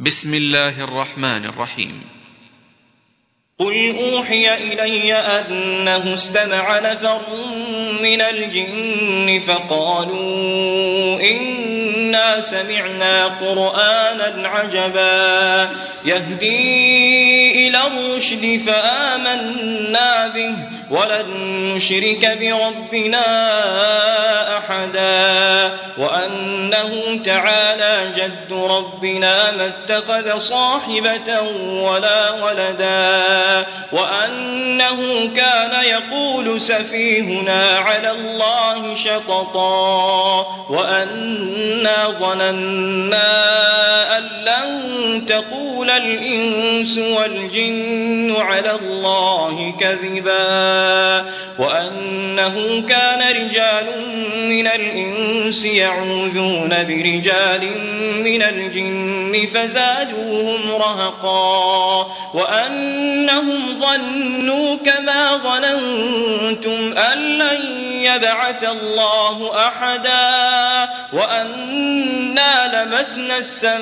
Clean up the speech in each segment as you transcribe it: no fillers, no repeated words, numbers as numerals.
بسم الله الرحمن الرحيم. قل أوحي إلي أنه استمع نفر من الجن فقالوا إنا سمعنا قرآنا عجبا يهدي إلى الرشد فآمنا به ولن نشرك بربنا أحدا وأنه تعالى جد ربنا ما اتخذ صاحبة ولا ولدا وأنه كان يقول سفيهنا على الله شططا وأنا ظننا أن لن تقول الإنس والجن على الله كذبا وأنه كان رجال من الإنس يعوذون برجال من الجن فزادوهم رهقا وأنهم ظنوا كما ظننتم أن لن يبعث الله أحدا وأنا لمسنا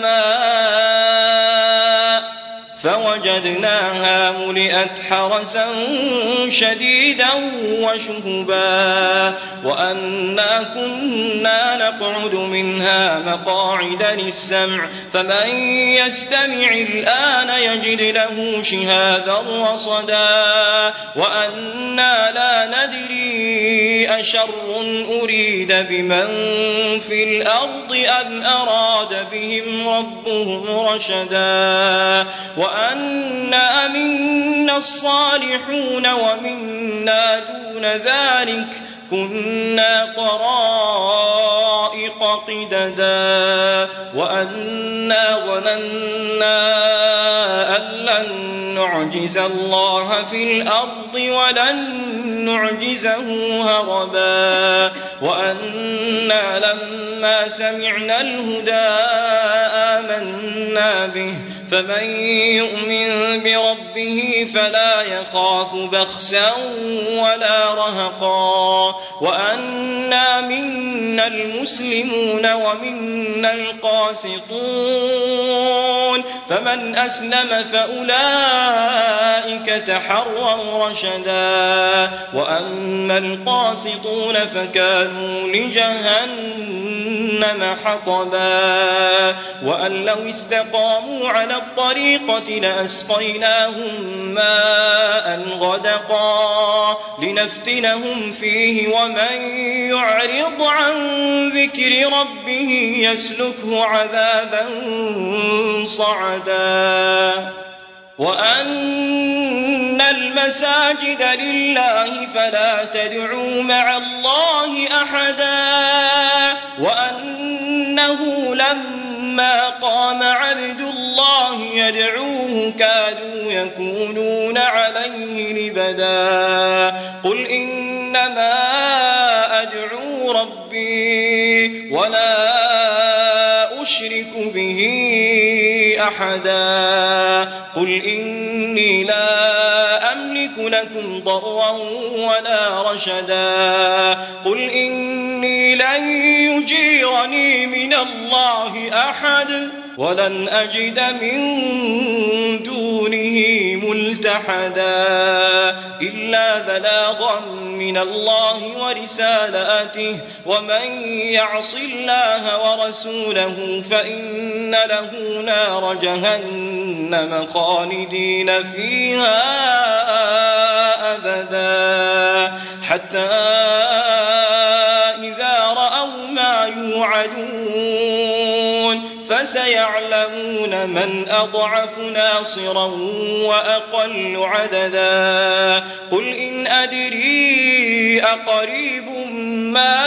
السماء فوجدناها ملئت حرسا شديدا وشهبا وأنا كنا نقعد منها مقاعد للسمع فمن يستمع الآن يجد له شهابا رصدا وأنا لا ندري أشر أريد بمن في الأرض أم أراد بهم ربهم رشدا وأنا منا الصالحون ومنا دون ذلك كنا طرائق قددا وأنا ظننا أن لن نعجز الله في الأرض ولن نعجزه هربا وأنا لما سمعنا الهدى آمنا به فمن يؤمن بربه فلا يخاف بخسا ولا رهقا وأنا منا المسلمون ومنا القاسطون فمن أسلم فأولئك تحروا رشدا وأما القاسطون فكانوا لجهنم حطبا وأن لو استقاموا على الطريقة لأسقيناهم ماء غدقا لنفتنهم فيه ومن يعرض عن ذكر ربه يسلكه عذابا صعدا وأن المساجد لله فلا تدعوا مع الله أحدا وأنه لما قام عبد الله يدعوه كادوا يكونون عليه لبدا قل إنما أدعو ربي ولا أشرك به أحدا قل إني لا أملك لكم ضرا ولا رشدا قل إني لن يجيرني من الله أحد ولن أجد من دونه ملتحدا إلا بلاغا من الله ورسالاته ومن يعص الله ورسوله فإن له نار جهنم خالدين فيها أبدا حتى إذا رأوا ما يوعدون فسيعلمون من أضعف ناصرا وأقل عددا قل إن أدري أقريب ما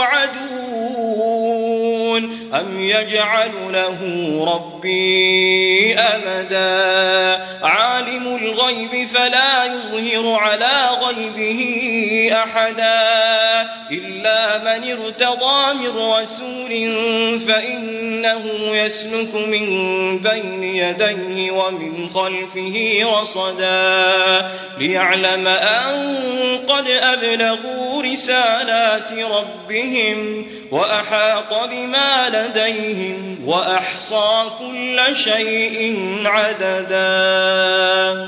توعدون أم يجعل له ربي أمدا عالم الغيب فلا يظهر على غيبه أحدا إلا من ارتضى من رسول فإنه يسلك من بين يديه ومن خلفه رصدا ليعلم أن قد أبلغوا رسالات ربهم وأحاط بما لديهم وأحصى كل شيء عددا.